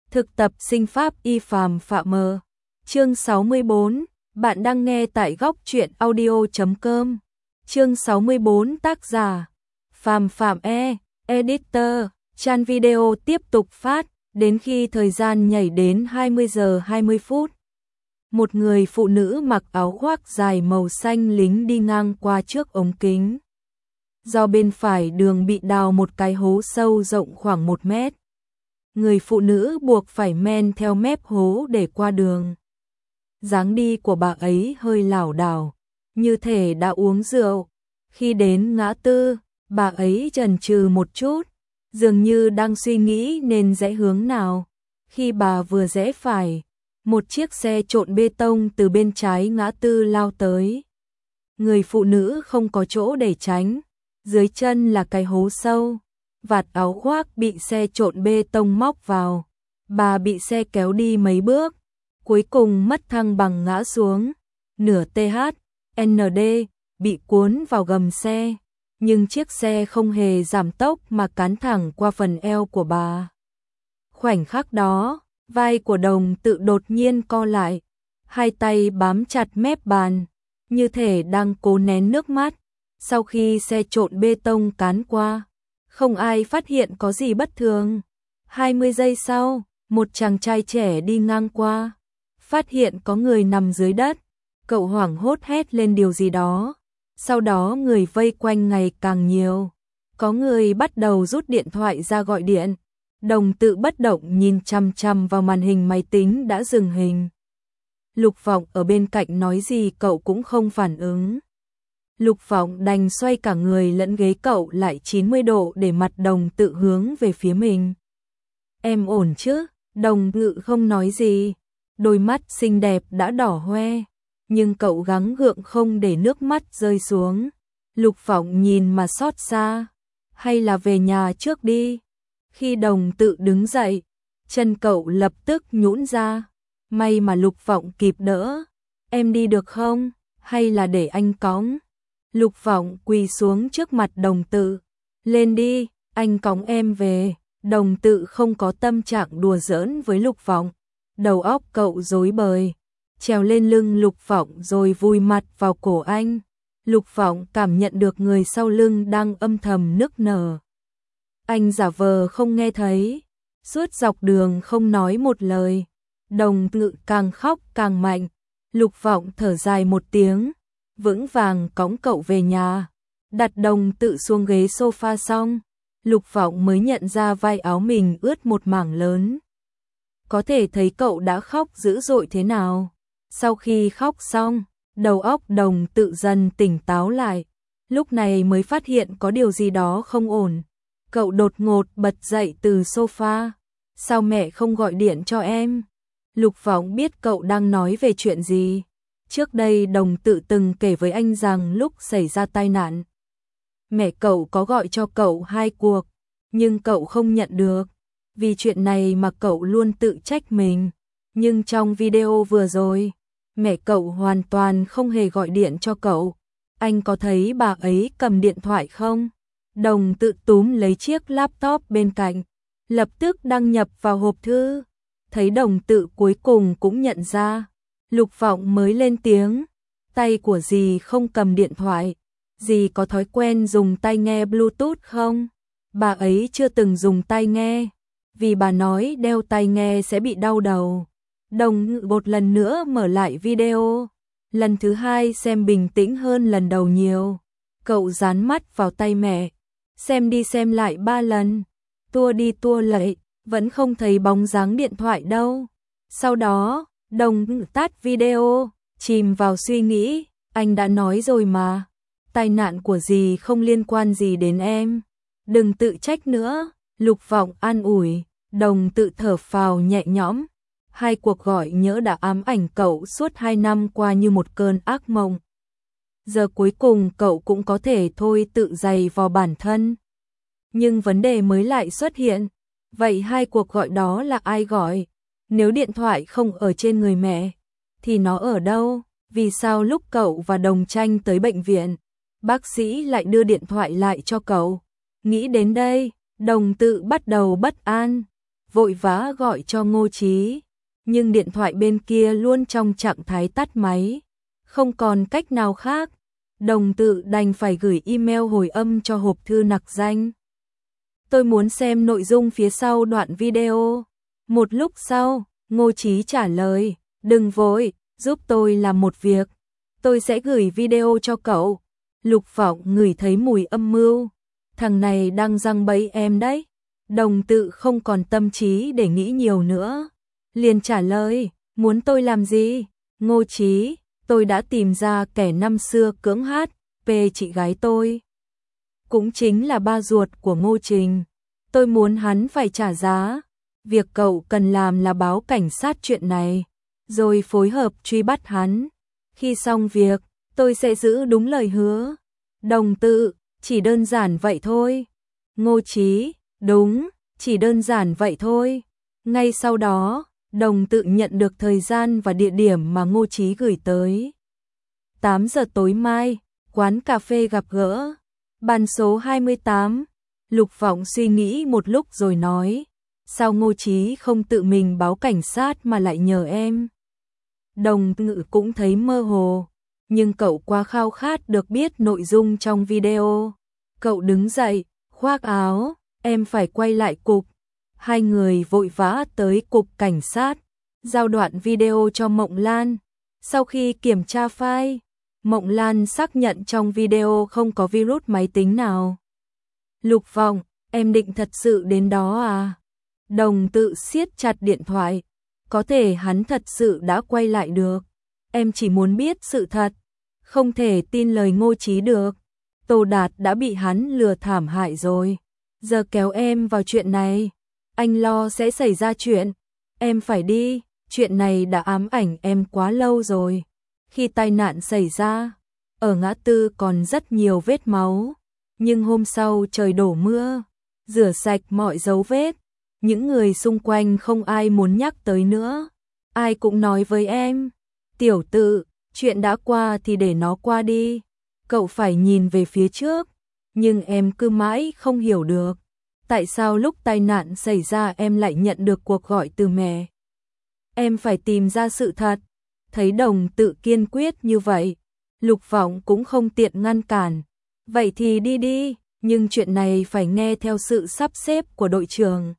Thực tập sinh pháp y Phàm Phạm mờ. Chương 64, bạn đang nghe tại góc truyện audio.com. Chương 64 tác giả Phàm Phạm editor. Chan video tiếp tục phát, đến khi thời gian nhảy đến 20 giờ 20 phút. Một người phụ nữ mặc áo khoác dài màu xanh lính đi ngang qua trước ống kính. Do bên phải đường bị đào một cái hố sâu rộng khoảng 1 mét. Người phụ nữ buộc phải men theo mép hố để qua đường. Dáng đi của bà ấy hơi lảo đảo, như thể đã uống rượu. Khi đến ngã tư, bà ấy chần chừ một chút, dường như đang suy nghĩ nên rẽ hướng nào. Khi bà vừa rẽ phải, một chiếc xe trộn bê tông từ bên trái ngã tư lao tới. Người phụ nữ không có chỗ để tránh, dưới chân là cái hố sâu. Vạt áo khoác bị xe trộn bê tông móc vào. Bà bị xe kéo đi mấy bước, cuối cùng mất thăng bằng ngã xuống. Nửa THND bị cuốn vào gầm xe, nhưng chiếc xe không hề giảm tốc mà cán thẳng qua phần eo của bà. Khoảnh khắc đó, vai của Đồng Tự đột nhiên co lại, hai tay bám chặt mép bàn, như thể đang cố nén nước mắt. Sau khi xe trộn bê tông cán qua, không ai phát hiện có gì bất thường. 20 giây sau, một chàng trai trẻ đi ngang qua, phát hiện có người nằm dưới đất. Cậu hoảng hốt hét lên điều gì đó. Sau đó người vây quanh ngày càng nhiều. Có người bắt đầu rút điện thoại ra gọi điện. Đồng Tự bất động nhìn chằm chằm vào màn hình máy tính đã dừng hình. Lục Vọng ở bên cạnh nói gì cậu cũng không phản ứng. Lục Vọng đành xoay cả người lẫn ghế cậu lại 90 độ để mặt Đồng Tự hướng về phía mình. Em ổn chứ? Đồng Tự không nói gì. Đôi mắt xinh đẹp đã đỏ hoe, nhưng cậu gắng gượng không để nước mắt rơi xuống. Lục Vọng nhìn mà xót xa. Hay là về nhà trước đi. Khi Đồng Tự đứng dậy, chân cậu lập tức nhũn ra. May mà Lục Vọng kịp đỡ. Em đi được không? Hay là để anh cõng? Lục Vọng quỳ xuống trước mặt Đồng Tự. Lên đi, anh cõng em về. Đồng Tự không có tâm trạng đùa giỡn với Lục Vọng. Đầu óc cậu rối bời. Trèo lên lưng Lục Vọng rồi vùi mặt vào cổ anh. Lục Vọng cảm nhận được người sau lưng đang âm thầm nức nở. Anh giả vờ không nghe thấy. Suốt dọc đường không nói một lời. Đồng Tự càng khóc càng mạnh. Lục Vọng thở dài một tiếng, vững vàng cõng cậu về nhà. Đặt Đồng Tự xuống ghế sofa xong, Lục Vọng mới nhận ra vai áo mình ướt một mảng lớn. Có thể thấy cậu đã khóc dữ dội thế nào. Sau khi khóc xong, đầu óc Đồng Tự dần tỉnh táo lại. Lúc này mới phát hiện có điều gì đó không ổn. Cậu đột ngột bật dậy từ sofa. Sao mẹ không gọi điện cho em? Lục Vọng biết cậu đang nói về chuyện gì. Trước đây Đồng Tự từng kể với anh rằng lúc xảy ra tai nạn, mẹ cậu có gọi cho cậu 2 cuộc, nhưng cậu không nhận được. Vì chuyện này mà cậu luôn tự trách mình. Nhưng trong video vừa rồi, mẹ cậu hoàn toàn không hề gọi điện cho cậu. Anh có thấy bà ấy cầm điện thoại không? Đồng Tự túm lấy chiếc laptop bên cạnh, lập tức đăng nhập vào hộp thư. Thấy Đồng Tự cuối cùng cũng nhận ra. Lục Vọng mới lên tiếng. Tay của dì không cầm điện thoại. Dì có thói quen dùng tai nghe Bluetooth không? Bà ấy chưa từng dùng tai nghe, vì bà nói đeo tai nghe sẽ bị đau đầu. Đồng một lần nữa mở lại video. Lần thứ 2 xem bình tĩnh hơn lần đầu nhiều. Cậu dán mắt vào tay mẹ, xem đi xem lại 3 lần. Tua đi tua lại, vẫn không thấy bóng dáng điện thoại đâu. Sau đó, Đồng tắt video, chìm vào suy nghĩ. Anh đã nói rồi mà, tai nạn của dì không liên quan gì đến em. Đừng tự trách nữa. Lục Vọng an ủi. Đồng Tự thở phào nhẹ nhõm. 2 cuộc gọi nhỡ đã ám ảnh cậu suốt 2 năm qua như một cơn ác mộng. Giờ cuối cùng cậu cũng có thể thôi tự giày vò bản thân. Nhưng vấn đề mới lại xuất hiện. Vậy 2 cuộc gọi đó là ai gọi? Nếu điện thoại không ở trên người mẹ, thì nó ở đâu? Vì sao lúc cậu và Đồng Tranh tới bệnh viện, bác sĩ lại đưa điện thoại lại cho cậu? Nghĩ đến đây, Đồng Tự bắt đầu bất an. vội vã gọi cho Ngô Chí, nhưng điện thoại bên kia luôn trong trạng thái tắt máy, không còn cách nào khác. Đồng Tự đành phải gửi email hồi âm cho hộp thư nặc danh. Tôi muốn xem nội dung phía sau đoạn video. Một lúc sau, Ngô Chí trả lời, đừng vội, giúp tôi làm một việc. Tôi sẽ gửi video cho cậu. Lục Vọng ngửi thấy mùi âm mưu. Thằng này đang giăng bẫy em đấy. Đồng Tự không còn tâm trí để nghĩ nhiều nữa. Liền trả lời, muốn tôi làm gì? Ngô Chí, tôi đã tìm ra kẻ năm xưa cưỡng HP chị gái tôi. Cũng chính là ba ruột của Ngô Trình. Tôi muốn hắn phải trả giá. Việc cậu cần làm là báo cảnh sát chuyện này, rồi phối hợp truy bắt hắn. Khi xong việc, tôi sẽ giữ đúng lời hứa. Đồng Tự, chỉ đơn giản vậy thôi. Ngô Chí, đúng, chỉ đơn giản vậy thôi. Ngay sau đó, Đồng Tự nhận được thời gian và địa điểm mà Ngô Chí gửi tới. 8 giờ tối mai, quán cà phê gặp gỡ. Bàn số 28. Lục Vọng suy nghĩ một lúc rồi nói, sao Ngô Chí không tự mình báo cảnh sát mà lại nhờ em? Đồng Tự cũng thấy mơ hồ, nhưng cậu quá khao khát được biết nội dung trong video. Cậu đứng dậy, khoác áo, em phải quay lại cục. Hai người vội vã tới cục cảnh sát, giao đoạn video cho Mộng Lan. Sau khi kiểm tra file, Mộng Lan xác nhận trong video không có virus máy tính nào. Lục Vọng, em định thật sự đến đó à? Đồng Tự siết chặt điện thoại, có thể hắn thật sự đã quay lại được. Em chỉ muốn biết sự thật, không thể tin lời Ngô Chí được. Tô Đạt đã bị hắn lừa thảm hại rồi. Giờ kéo em vào chuyện này, anh lo sẽ xảy ra chuyện. Em phải đi, chuyện này đã ám ảnh em quá lâu rồi. Khi tai nạn xảy ra, ở ngã tư còn rất nhiều vết máu. Nhưng hôm sau trời đổ mưa, rửa sạch mọi dấu vết. Những người xung quanh không ai muốn nhắc tới nữa. Ai cũng nói với em, Tiểu Tự, chuyện đã qua thì để nó qua đi. Cậu phải nhìn về phía trước. Nhưng em cứ mãi không hiểu được. Tại sao lúc tai nạn xảy ra em lại nhận được cuộc gọi từ mẹ? Em phải tìm ra sự thật. Thấy Đồng Tự kiên quyết như vậy, Lục Vọng cũng không tiện ngăn cản. Vậy thì đi đi, nhưng chuyện này phải nghe theo sự sắp xếp của đội trưởng.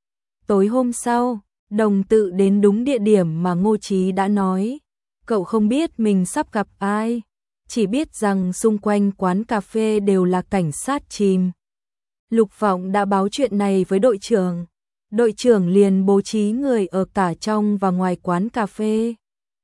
Tối hôm sau, Đồng Tự đến đúng địa điểm mà Ngô Chí đã nói. Cậu không biết mình sắp gặp ai, chỉ biết rằng xung quanh quán cà phê đều là cảnh sát chìm. Lục Vọng đã báo chuyện này với đội trưởng. Đội trưởng liền bố trí người ở cả trong và ngoài quán cà phê.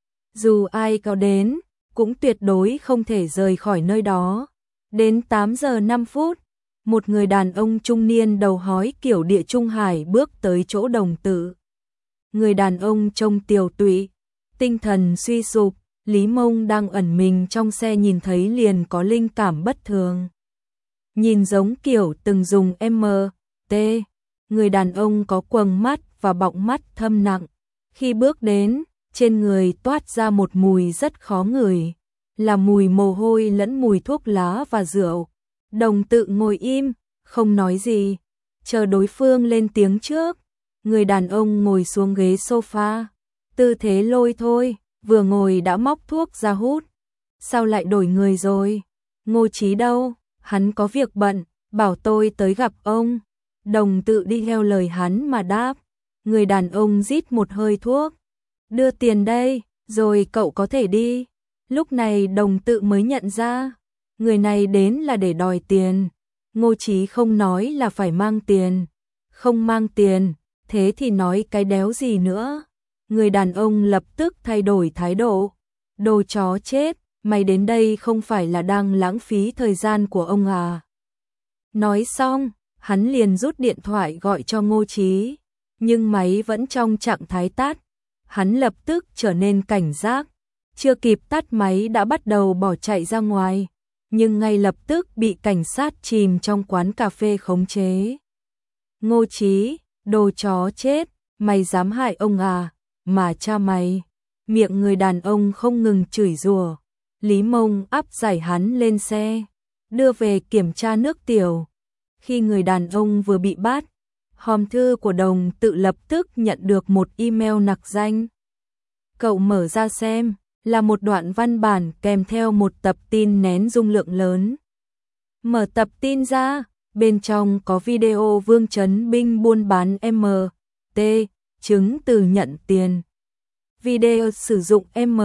Dù ai có đến, cũng tuyệt đối không thể rời khỏi nơi đó. Đến 8 giờ 5 phút, một người đàn ông trung niên đầu hói kiểu Địa Trung Hải bước tới chỗ Đồng Tự. Người đàn ông trông tiều tụy, tinh thần suy sụp. Lý Mông đang ẩn mình trong xe nhìn thấy liền có linh cảm bất thường. Nhìn giống kiểu từng dùng MT. Người đàn ông có quầng mắt và bọng mắt thâm nặng. Khi bước đến, trên người toát ra một mùi rất khó ngửi, là mùi mồ hôi lẫn mùi thuốc lá và rượu. Đồng Tự ngồi im, không nói gì, chờ đối phương lên tiếng trước. Người đàn ông ngồi xuống ghế sofa, tư thế lôi thôi, vừa ngồi đã móc thuốc ra hút. Sao lại đổi người rồi? Ngô Chí đâu? Hắn có việc bận, bảo tôi tới gặp ông. Đồng Tự đi theo lời hắn mà đáp. Người đàn ông rít một hơi thuốc. Đưa tiền đây, rồi cậu có thể đi. Lúc này Đồng Tự mới nhận ra, người này đến là để đòi tiền. Ngô Chí không nói là phải mang tiền. Không mang tiền, thế thì nói cái đéo gì nữa. Người đàn ông lập tức thay đổi thái độ. Đồ chó chết, mày đến đây không phải là đang lãng phí thời gian của ông à? Nói xong, hắn liền rút điện thoại gọi cho Ngô Chí, nhưng máy vẫn trong trạng thái tắt. Hắn lập tức trở nên cảnh giác, chưa kịp tắt máy đã bắt đầu bỏ chạy ra ngoài, nhưng ngay lập tức bị cảnh sát chìm trong quán cà phê khống chế. Ngô Chí, đồ chó chết, mày dám hại ông à? Mà cha mày. Miệng người đàn ông không ngừng chửi rủa. Lý Mông áp giải hắn lên xe, đưa về kiểm tra nước tiểu. Khi người đàn ông vừa bị bắt, hòm thư của Đồng Tự lập tức nhận được một email nặc danh. Cậu mở ra xem, là một đoạn văn bản kèm theo một tập tin nén dung lượng lớn. Mở tập tin ra, bên trong có video Vương Chấn Binh buôn bán MT, chứng từ nhận tiền. Video sử dụng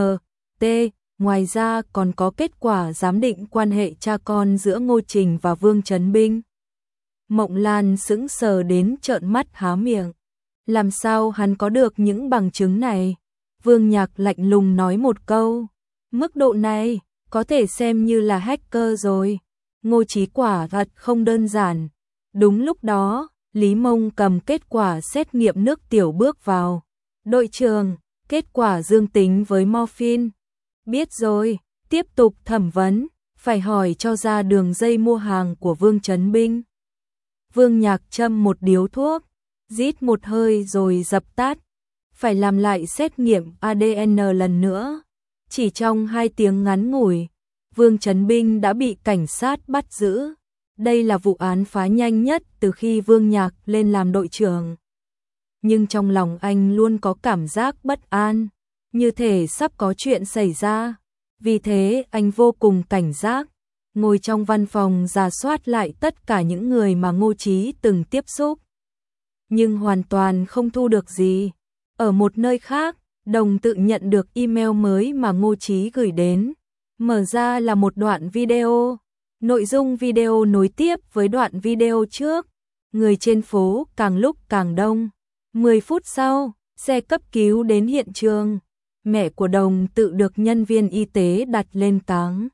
MT, ngoài ra còn có kết quả giám định quan hệ cha con giữa Ngô Trình và Vương Chấn Binh. Mộng Lan sững sờ đến trợn mắt há miệng. Làm sao hắn có được những bằng chứng này? Vương Nhạc lạnh lùng nói một câu. Mức độ này, có thể xem như là hacker rồi. Ngô Chí quả thật không đơn giản. Đúng lúc đó, Lý Mông cầm kết quả xét nghiệm nước tiểu bước vào. Đội trưởng, kết quả dương tính với morphine. Biết rồi, tiếp tục thẩm vấn, phải hỏi cho ra đường dây mua hàng của Vương Chấn Binh. Vương Nhạc châm một điếu thuốc, rít một hơi rồi dập tắt. Phải làm lại xét nghiệm ADN lần nữa. Chỉ trong 2 tiếng ngắn ngủi, Vương Chấn Binh đã bị cảnh sát bắt giữ. Đây là vụ án phá nhanh nhất từ khi Vương Nhạc lên làm đội trưởng. Nhưng trong lòng anh luôn có cảm giác bất an, như thể sắp có chuyện xảy ra. Vì thế anh vô cùng cảnh giác, ngồi trong văn phòng rà soát lại tất cả những người mà Ngô Chí từng tiếp xúc. Nhưng hoàn toàn không thu được gì. Ở một nơi khác, Đồng Tự nhận được email mới mà Ngô Chí gửi đến. Mở ra là một đoạn video. Nội dung video nối tiếp với đoạn video trước. Người trên phố càng lúc càng đông. 10 phút sau, xe cấp cứu đến hiện trường. Mẹ của Đồng Tự được nhân viên y tế đặt lên cáng.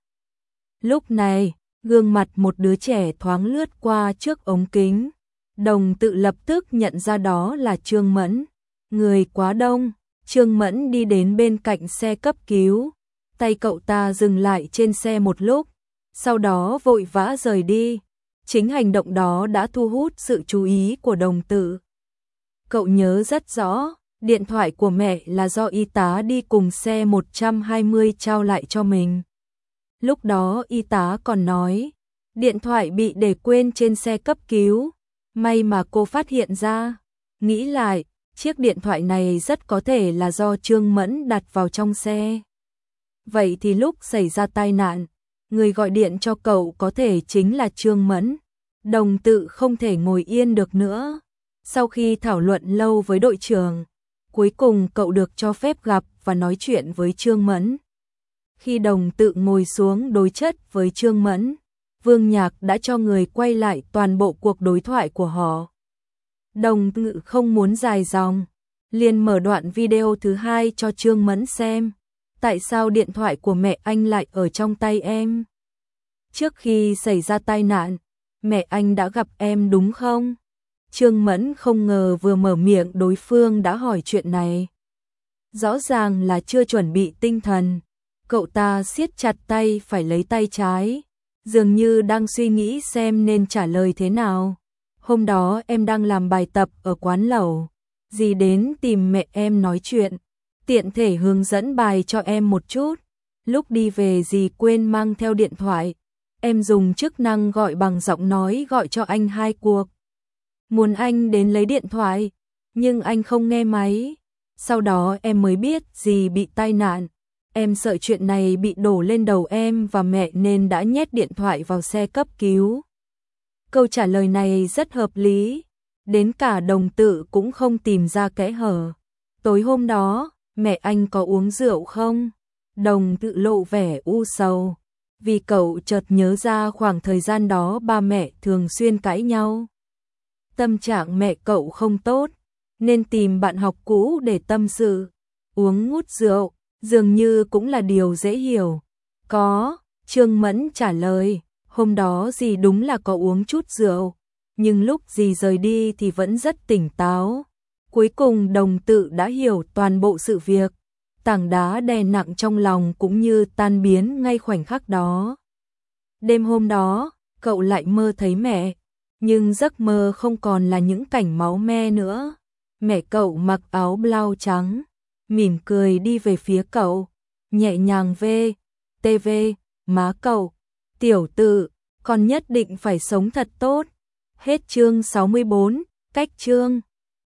Lúc này, gương mặt một đứa trẻ thoáng lướt qua trước ống kính. Đồng Tự lập tức nhận ra đó là Trương Mẫn. Người quá đông, Trương Mẫn đi đến bên cạnh xe cấp cứu. Tay cậu ta dừng lại trên xe một lúc, sau đó vội vã rời đi. Chính hành động đó đã thu hút sự chú ý của Đồng Tự. Cậu nhớ rất rõ, điện thoại của mẹ là do y tá đi cùng xe 120 trao lại cho mình. Lúc đó y tá còn nói, điện thoại bị để quên trên xe cấp cứu. May mà cô phát hiện ra. Nghĩ lại, chiếc điện thoại này rất có thể là do Trương Mẫn đặt vào trong xe. Vậy thì lúc xảy ra tai nạn, người gọi điện cho cậu có thể chính là Trương Mẫn. Đồng Tự không thể ngồi yên được nữa. Sau khi thảo luận lâu với đội trưởng, cuối cùng cậu được cho phép gặp và nói chuyện với Trương Mẫn. Khi Đồng Tự ngồi xuống đối chất với Trương Mẫn, Vương Nhạc đã cho người quay lại toàn bộ cuộc đối thoại của họ. Đồng Tự không muốn dài dòng, liền mở đoạn video thứ 2 cho Trương Mẫn xem. Tại sao điện thoại của mẹ anh lại ở trong tay em? Trước khi xảy ra tai nạn, mẹ anh đã gặp em đúng không? Trương Mẫn không ngờ vừa mở miệng đối phương đã hỏi chuyện này. Rõ ràng là chưa chuẩn bị tinh thần. Cậu ta siết chặt tay phải lấy tay trái, dường như đang suy nghĩ xem nên trả lời thế nào. Hôm đó em đang làm bài tập ở quán lẩu, dì đến tìm mẹ em nói chuyện, tiện thể hướng dẫn bài cho em một chút. Lúc đi về dì quên mang theo điện thoại, em dùng chức năng gọi bằng giọng nói gọi cho anh 2 cuộc. Muốn anh đến lấy điện thoại, nhưng anh không nghe máy. Sau đó em mới biết dì bị tai nạn. Em sợ chuyện này bị đổ lên đầu em và mẹ nên đã nhét điện thoại vào xe cấp cứu. Câu trả lời này rất hợp lý, đến cả Đồng Tự cũng không tìm ra kẽ hở. Tối hôm đó, mẹ anh có uống rượu không? Đồng Tự lộ vẻ u sầu, vì cậu chợt nhớ ra khoảng thời gian đó ba mẹ thường xuyên cãi nhau. Tâm trạng mẹ cậu không tốt, nên tìm bạn học cũ để tâm sự. Uống ngút rượu, dường như cũng là điều dễ hiểu. Có, Trương Mẫn trả lời, hôm đó dì đúng là có uống chút rượu, nhưng lúc dì rời đi thì vẫn rất tỉnh táo. Cuối cùng Đồng Tự đã hiểu toàn bộ sự việc, tảng đá đè nặng trong lòng cũng như tan biến ngay khoảnh khắc đó. Đêm hôm đó, cậu lại mơ thấy mẹ, nhưng giấc mơ không còn là những cảnh máu me nữa. Mẹ cậu mặc áo blau trắng, mỉm cười đi về phía cậu, nhẹ nhàng ve, tv, má cậu, tiểu Tự, con nhất định phải sống thật tốt. Hết chương 64. Cách chương